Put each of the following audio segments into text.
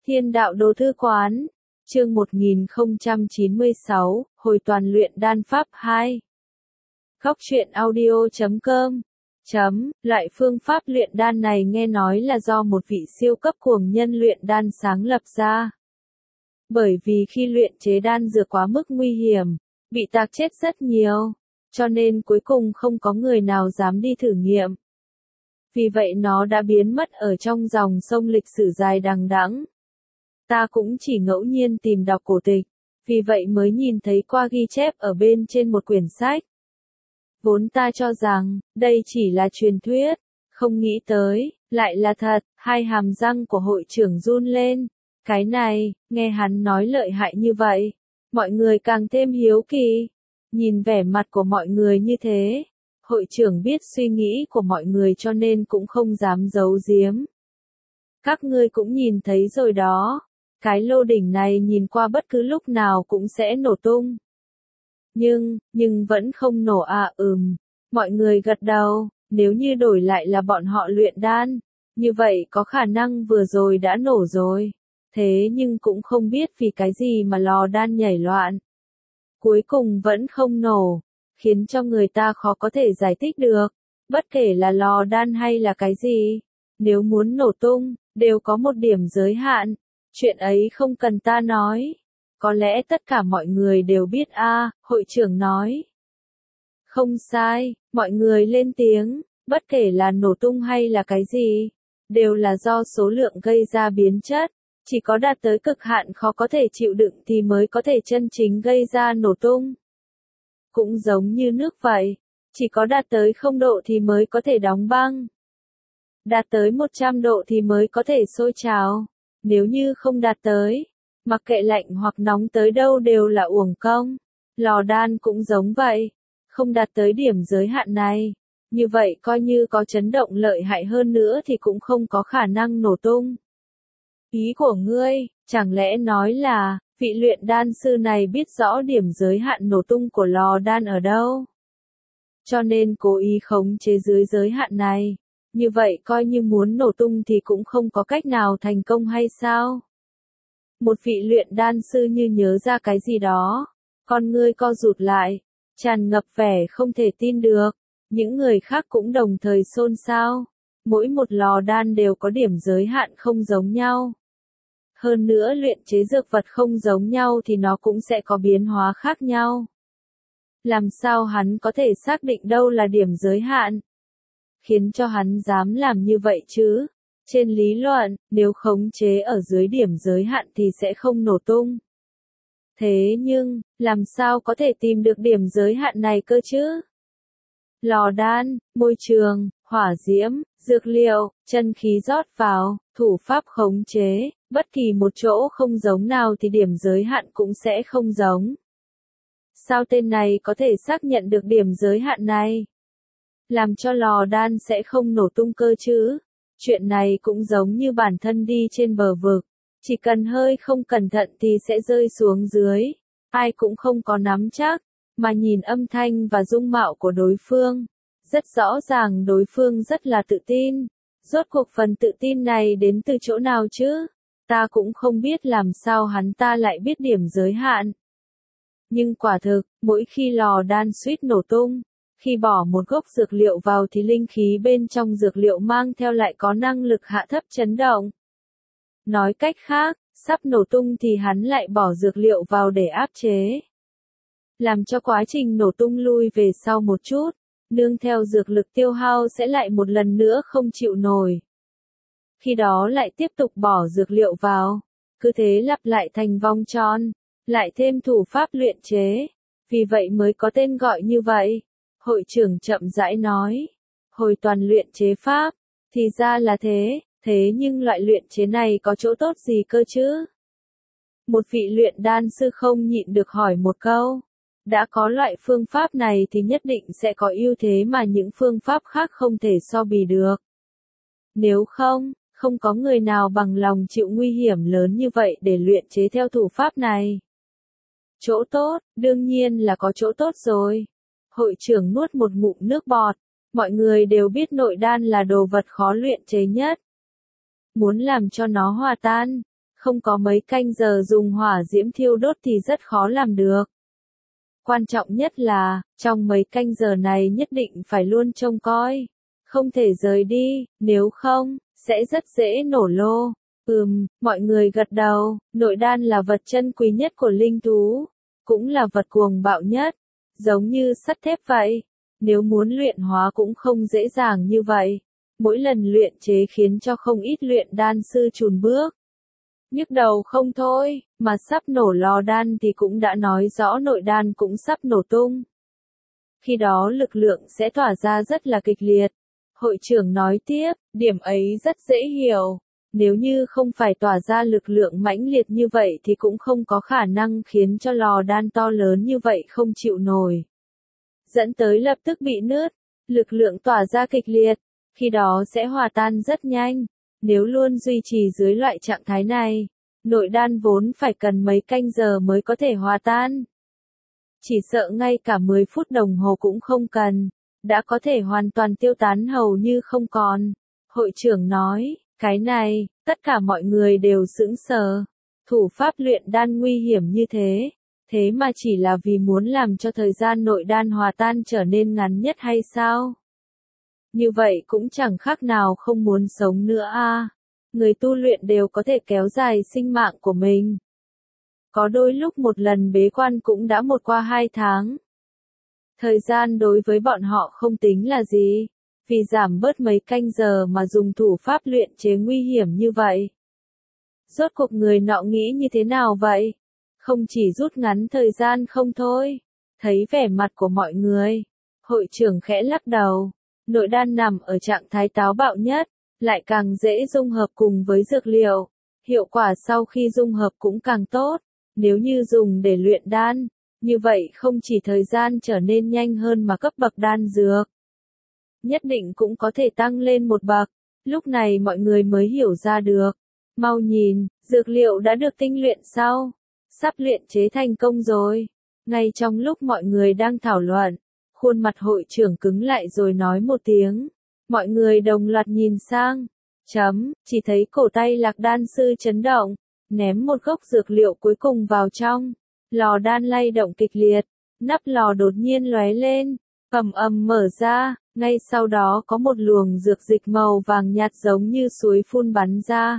Thiên đạo đồ thư quán, chương 1096, hồi toàn luyện đan pháp 2. Góc truyện audio.com. Loại phương pháp luyện đan này nghe nói là do một vị siêu cấp cuồng nhân luyện đan sáng lập ra. Bởi vì khi luyện chế đan dược quá mức nguy hiểm, bị tạc chết rất nhiều, cho nên cuối cùng không có người nào dám đi thử nghiệm. Vì vậy nó đã biến mất ở trong dòng sông lịch sử dài đằng đẵng. Ta cũng chỉ ngẫu nhiên tìm đọc cổ tịch, vì vậy mới nhìn thấy qua ghi chép ở bên trên một quyển sách. Vốn ta cho rằng, đây chỉ là truyền thuyết, không nghĩ tới, lại là thật. Hai hàm răng của hội trưởng run lên. Cái này, nghe hắn nói lợi hại như vậy, mọi người càng thêm hiếu kỳ. Nhìn vẻ mặt của mọi người như thế, hội trưởng biết suy nghĩ của mọi người cho nên cũng không dám giấu giếm. Các ngươi cũng nhìn thấy rồi đó, cái lô đỉnh này nhìn qua bất cứ lúc nào cũng sẽ nổ tung. Nhưng vẫn không nổ à? Mọi người gật đầu. Nếu như đổi lại là bọn họ luyện đan, như vậy có khả năng vừa rồi đã nổ rồi. Thế nhưng cũng không biết vì cái gì mà lò đan nhảy loạn. Cuối cùng vẫn không nổ, khiến cho người ta khó có thể giải thích được. Bất kể là lò đan hay là cái gì, nếu muốn nổ tung, đều có một điểm giới hạn. Chuyện ấy không cần ta nói. Có lẽ tất cả mọi người đều biết a, hội trưởng nói. Không sai, mọi người lên tiếng, bất kể là nổ tung hay là cái gì, đều là do số lượng gây ra biến chất. Chỉ có đạt tới cực hạn khó có thể chịu đựng thì mới có thể chân chính gây ra nổ tung. Cũng giống như nước vậy, chỉ có đạt tới 0 độ thì mới có thể đóng băng. Đạt tới 100 độ thì mới có thể sôi trào. Nếu như không đạt tới, mặc kệ lạnh hoặc nóng tới đâu đều là uổng công. Lò đan cũng giống vậy, không đạt tới điểm giới hạn này, như vậy coi như có chấn động lợi hại hơn nữa thì cũng không có khả năng nổ tung. Ý của ngươi, chẳng lẽ nói là, vị luyện đan sư này biết rõ điểm giới hạn nổ tung của lò đan ở đâu? Cho nên cố ý khống chế dưới giới hạn này, như vậy coi như muốn nổ tung thì cũng không có cách nào thành công hay sao? Một vị luyện đan sư như nhớ ra cái gì đó, con ngươi co rụt lại, tràn ngập vẻ không thể tin được. Những người khác cũng đồng thời xôn xao. Mỗi một lò đan đều có điểm giới hạn không giống nhau. Hơn nữa luyện chế dược vật không giống nhau thì nó cũng sẽ có biến hóa khác nhau. Làm sao hắn có thể xác định đâu là điểm giới hạn? Khiến cho hắn dám làm như vậy chứ? Trên lý luận, nếu khống chế ở dưới điểm giới hạn thì sẽ không nổ tung. Thế nhưng, làm sao có thể tìm được điểm giới hạn này cơ chứ? Lò đan, môi trường, hỏa diễm, dược liệu, chân khí rót vào, thủ pháp khống chế, bất kỳ một chỗ không giống nào thì điểm giới hạn cũng sẽ không giống. Sao tên này có thể xác nhận được điểm giới hạn này? Làm cho lò đan sẽ không nổ tung cơ chứ? Chuyện này cũng giống như bản thân đi trên bờ vực, chỉ cần hơi không cẩn thận thì sẽ rơi xuống dưới. Ai cũng không có nắm chắc, mà nhìn âm thanh và dung mạo của đối phương, rất rõ ràng đối phương rất là tự tin. Rốt cuộc phần tự tin này đến từ chỗ nào chứ? Ta cũng không biết làm sao hắn ta lại biết điểm giới hạn. Nhưng quả thực, mỗi khi lò đan suýt nổ tung, khi bỏ một gốc dược liệu vào thì linh khí bên trong dược liệu mang theo lại có năng lực hạ thấp chấn động. Nói cách khác, sắp nổ tung thì hắn lại bỏ dược liệu vào để áp chế. Làm cho quá trình nổ tung lui về sau một chút, nương theo dược lực tiêu hao sẽ lại một lần nữa không chịu nổi. Khi đó lại tiếp tục bỏ dược liệu vào, cứ thế lặp lại thành vòng tròn, lại thêm thủ pháp luyện chế, vì vậy mới có tên gọi như vậy. Hội trưởng chậm rãi nói, hồi toàn luyện chế pháp, thì ra là thế nhưng loại luyện chế này có chỗ tốt gì cơ chứ? Một vị luyện đan sư không nhịn được hỏi một câu. Đã có loại phương pháp này thì nhất định sẽ có ưu thế mà những phương pháp khác không thể so bì được. Nếu không có người nào bằng lòng chịu nguy hiểm lớn như vậy để luyện chế theo thủ pháp này. Chỗ tốt, đương nhiên là có chỗ tốt rồi. Hội trưởng nuốt một ngụm nước bọt. Mọi người đều biết nội đan là đồ vật khó luyện chế nhất. Muốn làm cho nó hòa tan, không có mấy canh giờ dùng hỏa diễm thiêu đốt thì rất khó làm được. Quan trọng nhất là, trong mấy canh giờ này nhất định phải luôn trông coi, không thể rời đi, nếu không, sẽ rất dễ nổ lô. Mọi người gật đầu, nội đan là vật chân quý nhất của linh thú, cũng là vật cuồng bạo nhất, giống như sắt thép vậy. Nếu muốn luyện hóa cũng không dễ dàng như vậy. Mỗi lần luyện chế khiến cho không ít luyện đan sư chùn bước. Nhức đầu không thôi, mà sắp nổ lò đan thì cũng đã nói rõ nội đan cũng sắp nổ tung. Khi đó lực lượng sẽ tỏa ra rất là kịch liệt. Hội trưởng nói tiếp, điểm ấy rất dễ hiểu. Nếu như không phải tỏa ra lực lượng mãnh liệt như vậy thì cũng không có khả năng khiến cho lò đan to lớn như vậy không chịu nổi. Dẫn tới lập tức bị nứt, lực lượng tỏa ra kịch liệt, khi đó sẽ hòa tan rất nhanh. Nếu luôn duy trì dưới loại trạng thái này, nội đan vốn phải cần mấy canh giờ mới có thể hòa tan. Chỉ sợ ngay cả 10 phút đồng hồ cũng không cần, đã có thể hoàn toàn tiêu tán hầu như không còn. Hội trưởng nói, cái này, tất cả mọi người đều sững sờ. Thủ pháp luyện đan nguy hiểm như thế mà chỉ là vì muốn làm cho thời gian nội đan hòa tan trở nên ngắn nhất hay sao? Như vậy cũng chẳng khác nào không muốn sống nữa a. Người tu luyện đều có thể kéo dài sinh mạng của mình. Có đôi lúc một lần bế quan cũng đã qua 2 tháng. Thời gian đối với bọn họ không tính là gì, vì giảm bớt mấy canh giờ mà dùng thủ pháp luyện chế nguy hiểm như vậy. Rốt cuộc người nọ nghĩ như thế nào vậy? Không chỉ rút ngắn thời gian không thôi. Thấy vẻ mặt của mọi người, hội trưởng khẽ lắc đầu. Nội đan nằm ở trạng thái táo bạo nhất, lại càng dễ dung hợp cùng với dược liệu. Hiệu quả sau khi dung hợp cũng càng tốt. Nếu như dùng để luyện đan, như vậy không chỉ thời gian trở nên nhanh hơn mà cấp bậc đan dược nhất định cũng có thể tăng lên một bậc. Lúc này mọi người mới hiểu ra được. Mau nhìn, dược liệu đã được tinh luyện sau. Sắp luyện chế thành công rồi. Ngay trong lúc mọi người đang thảo luận, khuôn mặt hội trưởng cứng lại rồi nói một tiếng. Mọi người đồng loạt nhìn sang. Chỉ thấy cổ tay Lạc đan sư chấn động, ném một gốc dược liệu cuối cùng vào trong. Lò đan lay động kịch liệt, nắp lò đột nhiên lóe lên, ầm ầm mở ra, ngay sau đó có một luồng dược dịch màu vàng nhạt giống như suối phun bắn ra.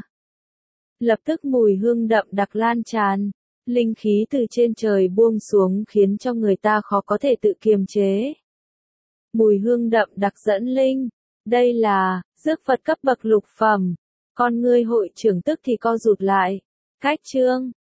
Lập tức mùi hương đậm đặc lan tràn, linh khí từ trên trời buông xuống khiến cho người ta khó có thể tự kiềm chế. Mùi hương đậm đặc dẫn linh, đây là dược vật cấp bậc lục phẩm. Con ngươi hội trưởng tức thì co rụt lại. Cách chương